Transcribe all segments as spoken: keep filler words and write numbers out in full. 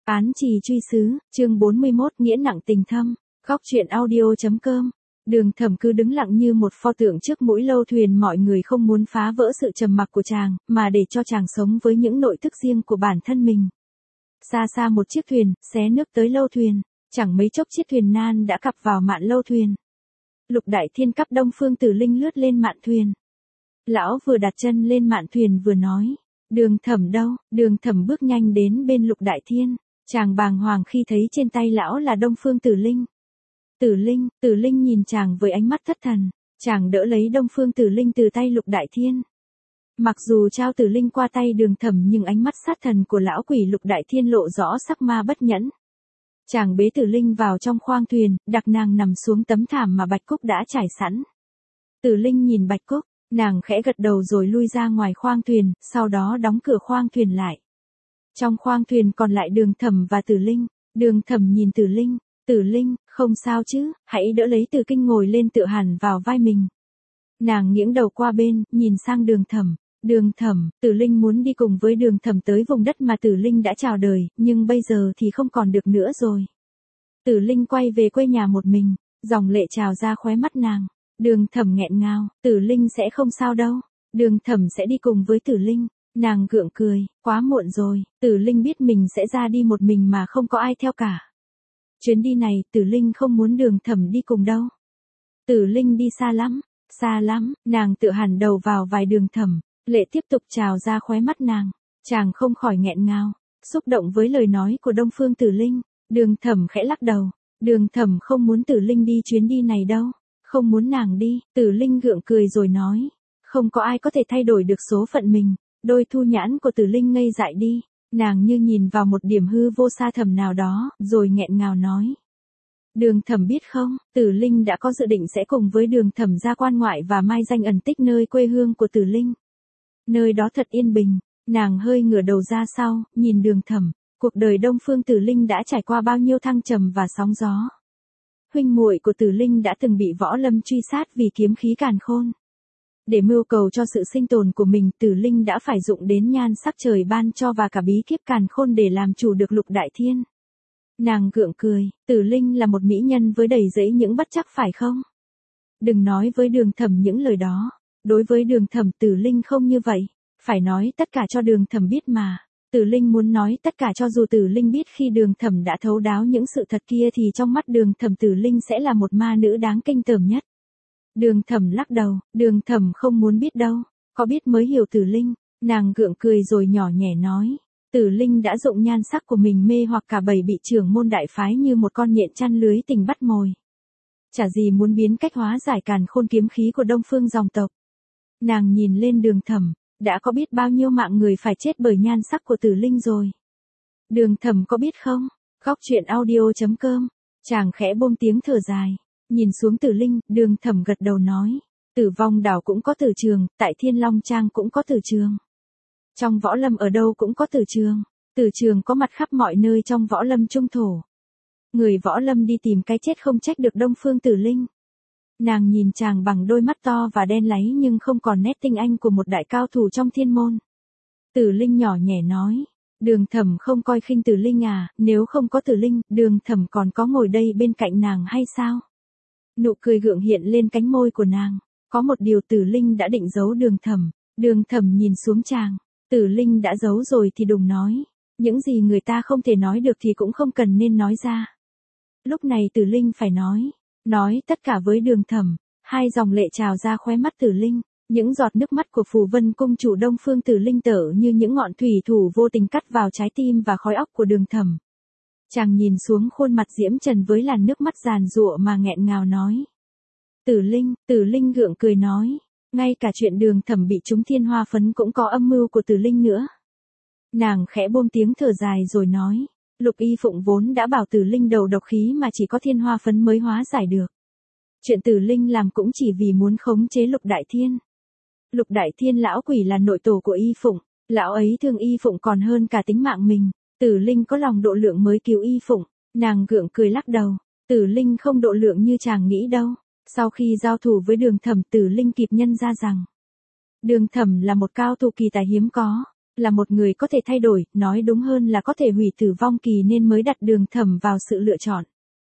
Án trì truy sứ, chương bốn mươi mốt, nghĩa nặng tình thâm. Góc truyện audio.com. Đường Thẩm cứ đứng lặng như một pho tượng trước mũi lâu thuyền, mọi người không muốn phá vỡ sự trầm mặc của chàng, mà để cho chàng sống với những nội thức riêng của bản thân mình. Xa xa một chiếc thuyền, xé nước tới lâu thuyền, chẳng mấy chốc chiếc thuyền nan đã cặp vào mạn lâu thuyền. Lục Đại Thiên cắp Đông Phương Tử Linh lướt lên mạn thuyền. Lão vừa đặt chân lên mạn thuyền vừa nói, Đường Thẩm đâu? Đường Thẩm bước nhanh đến bên Lục Đại Thiên. Chàng bàng hoàng khi thấy trên tay lão là Đông Phương Tử Linh. Tử Linh, Tử Linh nhìn chàng với ánh mắt thất thần. Chàng đỡ lấy Đông Phương Tử Linh từ tay Lục Đại Thiên. Mặc dù trao Tử Linh qua tay Đường Thẩm, nhưng ánh mắt sát thần của lão quỷ Lục Đại Thiên lộ rõ sắc ma bất nhẫn. Chàng bế Tử Linh vào trong khoang thuyền, đặt nàng nằm xuống tấm thảm mà Bạch Cúc đã trải sẵn. Tử Linh nhìn Bạch Cúc, nàng khẽ gật đầu rồi lui ra ngoài khoang thuyền, sau đó đóng cửa khoang thuyền lại. Trong khoang thuyền còn lại Đường Thẩm và Tử Linh. Đường Thẩm nhìn Tử Linh, Tử Linh, không sao chứ, hãy đỡ lấy Tử Kinh ngồi lên tựa hẳn vào vai mình. Nàng nghiễng đầu qua bên, nhìn sang Đường Thẩm. Đường Thẩm, Tử Linh muốn đi cùng với Đường Thẩm tới vùng đất mà Tử Linh đã chào đời, nhưng bây giờ thì không còn được nữa rồi. Tử Linh quay về quê nhà một mình, dòng lệ trào ra khóe mắt nàng. Đường Thẩm nghẹn ngào, Tử Linh sẽ không sao đâu, Đường Thẩm sẽ đi cùng với Tử Linh. Nàng gượng cười, quá muộn rồi, Tử Linh biết mình sẽ ra đi một mình mà không có ai theo cả. Chuyến đi này, Tử Linh không muốn Đường Thẩm đi cùng đâu. Tử Linh đi xa lắm, xa lắm, nàng tựa hẳn đầu vào vai Đường Thẩm, lệ tiếp tục trào ra khóe mắt nàng. Chàng không khỏi nghẹn ngào, xúc động với lời nói của Đông Phương Tử Linh. Đường Thẩm khẽ lắc đầu, Đường Thẩm không muốn Tử Linh đi chuyến đi này đâu, không muốn nàng đi. Tử Linh gượng cười rồi nói, không có ai có thể thay đổi được số phận mình. Đôi thu nhãn của Tử Linh ngây dại đi, nàng như nhìn vào một điểm hư vô xa thẳm nào đó, rồi nghẹn ngào nói. Đường Thẩm biết không, Tử Linh đã có dự định sẽ cùng với Đường Thẩm ra quan ngoại và mai danh ẩn tích nơi quê hương của Tử Linh. Nơi đó thật yên bình. Nàng hơi ngửa đầu ra sau, nhìn Đường Thẩm. Cuộc đời Đông Phương Tử Linh đã trải qua bao nhiêu thăng trầm và sóng gió. Huynh muội của Tử Linh đã từng bị võ lâm truy sát vì kiếm khí càn khôn. Để mưu cầu cho sự sinh tồn của mình, Tử Linh đã phải dụng đến nhan sắc trời ban cho và cả bí kíp càn khôn để làm chủ được Lục Đại Thiên. Nàng gượng cười, Tử Linh là một mỹ nhân với đầy dẫy những bất trắc phải không? Đừng nói với Đường Thẩm những lời đó. Đối với Đường Thẩm, Tử Linh không như vậy. Phải nói tất cả cho Đường Thẩm biết mà. Tử Linh muốn nói tất cả cho dù Tử Linh biết khi Đường Thẩm đã thấu đáo những sự thật kia thì trong mắt Đường Thẩm Tử Linh sẽ là một ma nữ đáng kinh tởm nhất. Đường Thẩm lắc đầu, Đường Thẩm không muốn biết đâu, có biết mới hiểu Tử Linh. Nàng gượng cười rồi nhỏ nhẹ nói, Tử Linh đã dụng nhan sắc của mình mê hoặc cả bảy vị trưởng môn đại phái như một con nhện chăn lưới tình bắt mồi. Chả gì muốn biến cách hóa giải càn khôn kiếm khí của Đông Phương dòng tộc. Nàng nhìn lên Đường Thẩm, đã có biết bao nhiêu mạng người phải chết bởi nhan sắc của Tử Linh rồi. Đường Thẩm có biết không? Góc truyện audio.com. Chàng khẽ buông tiếng thở dài. Nhìn xuống Tử Linh, Đường Thẩm gật đầu nói. Tử Vong Đảo cũng có tử trường, tại Thiên Long Trang cũng có tử trường. Trong võ lâm ở đâu cũng có tử trường. Tử trường có mặt khắp mọi nơi trong võ lâm trung thổ. Người võ lâm đi tìm cái chết không trách được Đông Phương Tử Linh. Nàng nhìn chàng bằng đôi mắt to và đen láy nhưng không còn nét tinh anh của một đại cao thủ trong thiên môn. Tử Linh nhỏ nhẹ nói. Đường Thẩm không coi khinh Tử Linh à, nếu không có Tử Linh, Đường Thẩm còn có ngồi đây bên cạnh nàng hay sao? Nụ cười gượng hiện lên cánh môi của nàng. Có một điều Tử Linh đã định giấu Đường Thẩm. Đường Thẩm nhìn xuống chàng. Tử Linh đã giấu rồi thì đừng nói. Những gì người ta không thể nói được thì cũng không cần nên nói ra. Lúc này Tử Linh phải nói. Nói tất cả với Đường Thẩm. Hai dòng lệ trào ra khóe mắt Tử Linh. Những giọt nước mắt của Phù Vân Cung chủ Đông Phương Tử Linh tở như những ngọn thủy thủ vô tình cắt vào trái tim và khói óc của Đường Thẩm. Chàng nhìn xuống khuôn mặt diễm trần với làn nước mắt giàn giụa mà nghẹn ngào nói. Tử Linh, Tử Linh gượng cười nói. Ngay cả chuyện Đường Thẩm bị trúng thiên hoa phấn cũng có âm mưu của Tử Linh nữa. Nàng khẽ buông tiếng thở dài rồi nói. Lục Y Phụng vốn đã bảo Tử Linh đầu độc khí mà chỉ có thiên hoa phấn mới hóa giải được. Chuyện Tử Linh làm cũng chỉ vì muốn khống chế Lục Đại Thiên. Lục Đại Thiên lão quỷ là nội tổ của Y Phụng. Lão ấy thương Y Phụng còn hơn cả tính mạng mình. Tử Linh có lòng độ lượng mới cứu Y Phụng. Nàng gượng cười lắc đầu. Tử Linh không độ lượng như chàng nghĩ đâu. Sau khi giao thủ với Đường Thẩm, Tử Linh kịp nhân ra rằng Đường Thẩm là một cao thủ kỳ tài hiếm có. là một người có thể thay đổi, nói đúng hơn là có thể hủy tử vong kỳ nên mới đặt Đường Thẩm vào sự lựa chọn.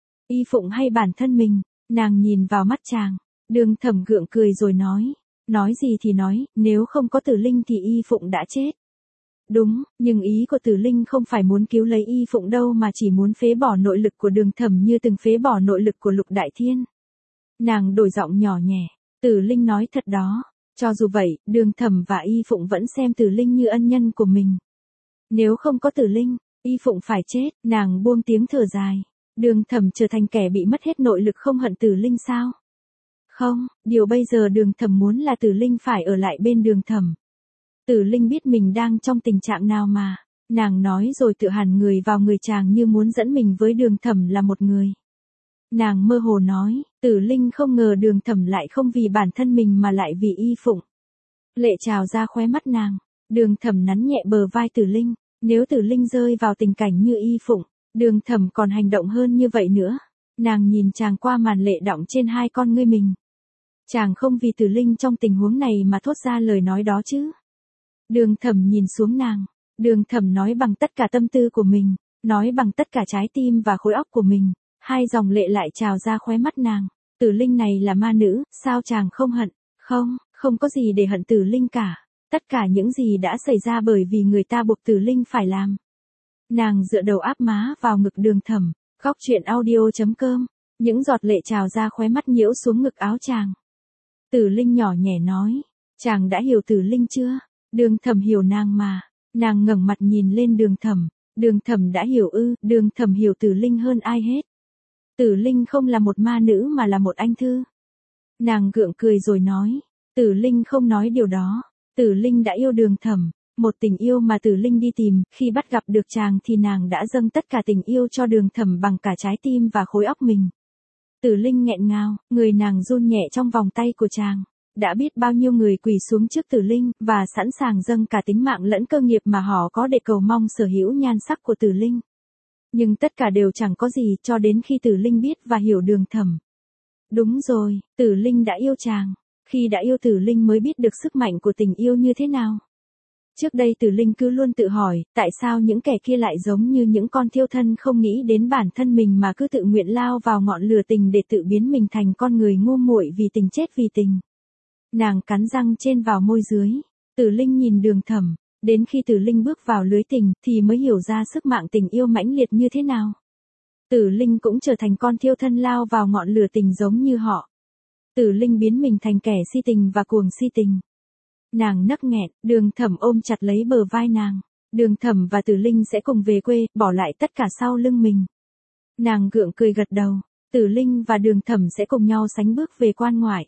Y Phụng hay bản thân mình, nàng nhìn vào mắt chàng, Đường Thẩm gượng cười rồi nói, nói gì thì nói, nếu không có Tử Linh thì Y Phụng đã chết. Đúng, nhưng ý của Tử Linh không phải muốn cứu lấy Y Phụng đâu mà chỉ muốn phế bỏ nội lực của Đường Thẩm như từng phế bỏ nội lực của Lục Đại Thiên. Nàng đổi giọng nhỏ nhẹ, Tử Linh nói thật đó, cho dù vậy, Đường Thẩm và Y Phụng vẫn xem Tử Linh như ân nhân của mình. Nếu không có Tử Linh, Y Phụng phải chết, nàng buông tiếng thở dài. Đường Thẩm trở thành kẻ bị mất hết nội lực không hận Tử Linh sao? Không, điều bây giờ Đường Thẩm muốn là Tử Linh phải ở lại bên Đường Thẩm. Tử Linh biết mình đang trong tình trạng nào mà, nàng nói rồi tựa hẳn người vào người chàng như muốn dẫn mình với Đường Thẩm là một người. Nàng mơ hồ nói, Tử Linh không ngờ Đường Thẩm lại không vì bản thân mình mà lại vì Y Phụng. Lệ trào ra khóe mắt nàng, Đường Thẩm nắn nhẹ bờ vai Tử Linh, nếu Tử Linh rơi vào tình cảnh như Y Phụng, Đường Thẩm còn hành động hơn như vậy nữa. Nàng nhìn chàng qua màn lệ đọng trên hai con ngươi mình. Chàng không vì Tử Linh trong tình huống này mà thốt ra lời nói đó chứ. Đường Thẩm nhìn xuống nàng, Đường Thẩm nói bằng tất cả tâm tư của mình, nói bằng tất cả trái tim và khối óc của mình, hai dòng lệ lại trào ra khóe mắt nàng. Tử Linh này là ma nữ, sao chàng không hận? Không, không có gì để hận Tử Linh cả, tất cả những gì đã xảy ra bởi vì người ta buộc Tử Linh phải làm. Nàng dựa đầu áp má vào ngực Đường Thẩm, khóc chuyện audio chấm com, những giọt lệ trào ra khóe mắt nhiễu xuống ngực áo chàng. Tử Linh nhỏ nhẹ nói, chàng đã hiểu Tử Linh chưa? Đường Thẩm hiểu nàng mà, nàng ngẩng mặt nhìn lên Đường Thẩm, Đường Thẩm đã hiểu ư? Đường Thẩm hiểu Tử Linh hơn ai hết. Tử Linh không là một ma nữ mà là một anh thư. Nàng gượng cười rồi nói, Tử Linh không nói điều đó, Tử Linh đã yêu Đường Thẩm, một tình yêu mà Tử Linh đi tìm, khi bắt gặp được chàng thì nàng đã dâng tất cả tình yêu cho Đường Thẩm bằng cả trái tim và khối óc mình. Tử Linh nghẹn ngào, người nàng run nhẹ trong vòng tay của chàng. Đã biết bao nhiêu người quỳ xuống trước Tử Linh, và sẵn sàng dâng cả tính mạng lẫn cơ nghiệp mà họ có để cầu mong sở hữu nhan sắc của Tử Linh. Nhưng tất cả đều chẳng có gì cho đến khi Tử Linh biết và hiểu Đường Thẩm. Đúng rồi, Tử Linh đã yêu chàng. Khi đã yêu Tử Linh mới biết được sức mạnh của tình yêu như thế nào. Trước đây Tử Linh cứ luôn tự hỏi, tại sao những kẻ kia lại giống như những con thiêu thân không nghĩ đến bản thân mình mà cứ tự nguyện lao vào ngọn lửa tình để tự biến mình thành con người ngu muội vì tình chết vì tình. Nàng cắn răng trên vào môi dưới. Tử Linh nhìn Đường Thẩm, đến khi Tử Linh bước vào lưới tình thì mới hiểu ra sức mạnh tình yêu mãnh liệt như thế nào. Tử Linh cũng trở thành con thiêu thân lao vào ngọn lửa tình giống như họ. Tử Linh biến mình thành kẻ si tình và cuồng si tình. Nàng nấc nghẹn, Đường Thẩm ôm chặt lấy bờ vai nàng. Đường Thẩm và Tử Linh sẽ cùng về quê, bỏ lại tất cả sau lưng mình. Nàng gượng cười gật đầu, Tử Linh và Đường Thẩm sẽ cùng nhau sánh bước về quan ngoại.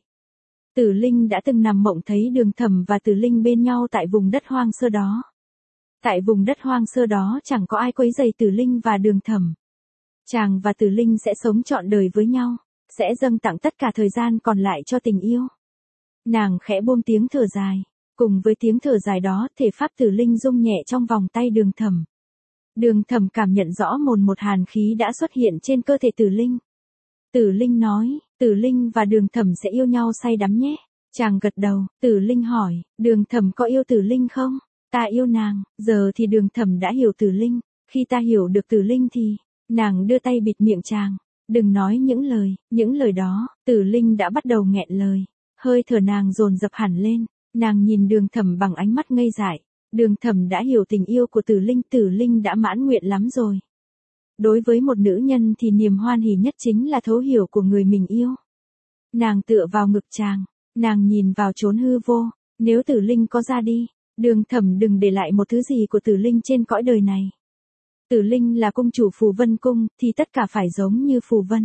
Tử Linh đã từng nằm mộng thấy Đường Thẩm và Tử Linh bên nhau tại vùng đất hoang sơ đó. Tại vùng đất hoang sơ đó chẳng có ai quấy rầy Tử Linh và Đường Thẩm. Chàng và Tử Linh sẽ sống trọn đời với nhau, sẽ dâng tặng tất cả thời gian còn lại cho tình yêu. Nàng khẽ buông tiếng thở dài, cùng với tiếng thở dài đó, thể pháp Tử Linh rung nhẹ trong vòng tay Đường Thẩm. Đường Thẩm cảm nhận rõ mồn một hàn khí đã xuất hiện trên cơ thể Tử Linh. Tử Linh nói, Tử Linh và Đường Thẩm sẽ yêu nhau say đắm nhé. Chàng gật đầu, Tử Linh hỏi, Đường Thẩm có yêu Tử Linh không? Ta yêu nàng, giờ thì Đường Thẩm đã hiểu Tử Linh, khi ta hiểu được Tử Linh thì, nàng đưa tay bịt miệng chàng, đừng nói những lời, những lời đó, Tử Linh đã bắt đầu nghẹn lời, hơi thở nàng dồn dập hẳn lên, nàng nhìn Đường Thẩm bằng ánh mắt ngây dại, Đường Thẩm đã hiểu tình yêu của Tử Linh, Tử Linh đã mãn nguyện lắm rồi. Đối với một nữ nhân thì niềm hoan hỉ nhất chính là thấu hiểu của người mình yêu. Nàng tựa vào ngực chàng, nàng nhìn vào chốn hư vô, nếu Tử Linh có ra đi, Đường Thẩm đừng để lại một thứ gì của Tử Linh trên cõi đời này. Tử Linh là cung chủ Phù Vân Cung, thì tất cả phải giống như Phù Vân.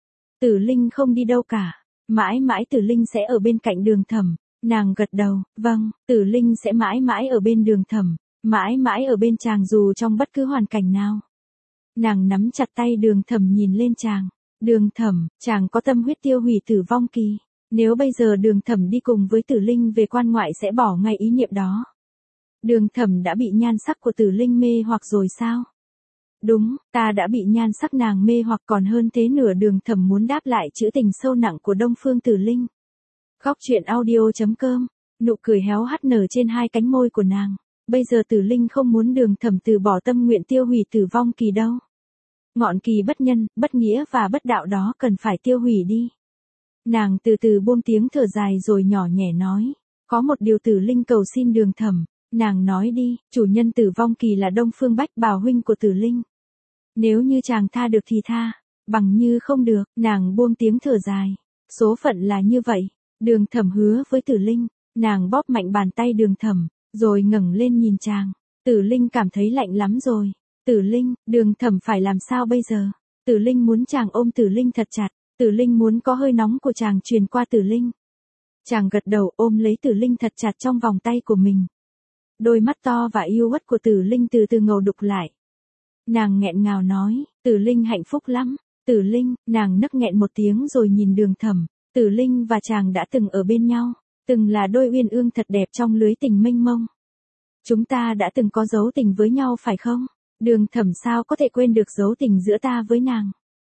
Tử Linh không đi đâu cả, mãi mãi Tử Linh sẽ ở bên cạnh Đường Thẩm. Nàng gật đầu, vâng, Tử Linh sẽ mãi mãi ở bên Đường Thẩm, mãi mãi ở bên chàng dù trong bất cứ hoàn cảnh nào. Nàng nắm chặt tay Đường Thẩm nhìn lên chàng. Đường Thẩm, chàng có tâm huyết tiêu hủy tử vong kỳ. Nếu bây giờ Đường Thẩm đi cùng với Tử Linh về quan ngoại sẽ bỏ ngay ý niệm đó. Đường Thẩm đã bị nhan sắc của Tử Linh mê hoặc rồi sao? Đúng, ta đã bị nhan sắc nàng mê hoặc, còn hơn thế nữa. Đường Thẩm muốn đáp lại trữ tình sâu nặng của Đông Phương Tử Linh. Khóc chuyện audio chấm com, nụ cười héo hắt nở trên hai cánh môi của nàng. Bây giờ Tử Linh không muốn Đường Thẩm từ bỏ tâm nguyện tiêu hủy Tử Vong Kỳ đâu. Ngọn kỳ bất nhân, bất nghĩa và bất đạo đó cần phải tiêu hủy đi. Nàng từ từ buông tiếng thở dài rồi nhỏ nhẹ nói. Có một điều Tử Linh cầu xin Đường Thẩm. Nàng nói đi, chủ nhân Tử Vong Kỳ là Đông Phương Bách Bảo huynh của Tử Linh. Nếu như chàng tha được thì tha, bằng như không được, nàng buông tiếng thở dài. Số phận là như vậy. Đường Thẩm hứa với Tử Linh, nàng bóp mạnh bàn tay Đường Thẩm, rồi ngẩng lên nhìn chàng. Tử Linh cảm thấy lạnh lắm rồi. Tử Linh, Đường Thẩm phải làm sao bây giờ? Tử Linh muốn chàng ôm Tử Linh thật chặt. Tử Linh muốn có hơi nóng của chàng truyền qua Tử Linh. Chàng gật đầu ôm lấy Tử Linh thật chặt trong vòng tay của mình. Đôi mắt to và yêu uất của Tử Linh từ từ ngầu đục lại. Nàng nghẹn ngào nói, Tử Linh hạnh phúc lắm. Tử Linh, nàng nấc nghẹn một tiếng rồi nhìn Đường Thẩm. Tử Linh và chàng đã từng ở bên nhau, từng là đôi uyên ương thật đẹp trong lưới tình mênh mông. Chúng ta đã từng có dấu tình với nhau phải không? Đường Thẩm sao có thể quên được dấu tình giữa ta với nàng.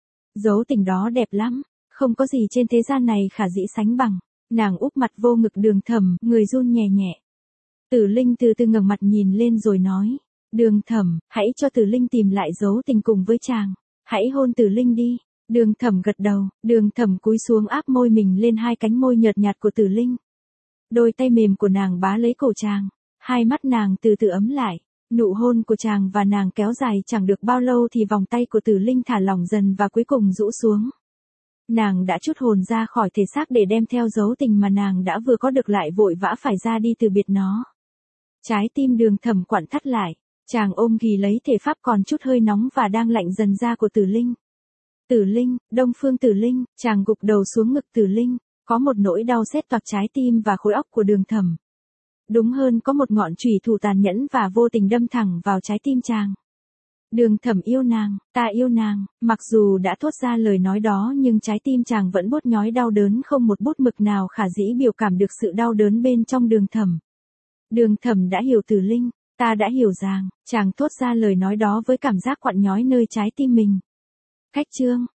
Dấu tình đó đẹp lắm, không có gì trên thế gian này khả dĩ sánh bằng. Nàng úp mặt vô ngực Đường Thẩm, người run nhẹ nhẹ. Tử Linh từ từ ngẩng mặt nhìn lên rồi nói, Đường Thẩm, hãy cho Tử Linh tìm lại dấu tình cùng với chàng. Hãy hôn Tử Linh đi. Đường Thẩm gật đầu, Đường Thẩm cúi xuống áp môi mình lên hai cánh môi nhợt nhạt của Tử Linh. Đôi tay mềm của nàng bá lấy cổ chàng, hai mắt nàng từ từ ấm lại. Nụ hôn của chàng và nàng kéo dài chẳng được bao lâu thì vòng tay của Tử Linh thả lỏng dần và cuối cùng rũ xuống. Nàng đã trút hồn ra khỏi thể xác để đem theo dấu tình mà nàng đã vừa có được lại vội vã phải ra đi từ biệt nó. Trái tim Đường Thẩm quặn thắt lại, chàng ôm ghì lấy thể pháp còn chút hơi nóng và đang lạnh dần ra của Tử Linh. Tử Linh, Đông Phương Tử Linh, chàng gục đầu xuống ngực Tử Linh, có một nỗi đau xét toạc trái tim và khối óc của Đường Thẩm. Đúng hơn có một ngọn chùy thủ tàn nhẫn và vô tình đâm thẳng vào trái tim chàng. Đường Thẩm yêu nàng, ta yêu nàng, mặc dù đã thốt ra lời nói đó nhưng trái tim chàng vẫn bút nhói đau đớn không một bút mực nào khả dĩ biểu cảm được sự đau đớn bên trong Đường Thẩm. Đường Thẩm đã hiểu Tử Linh, ta đã hiểu rằng, chàng thốt ra lời nói đó với cảm giác quặn nhói nơi trái tim mình. Khách chương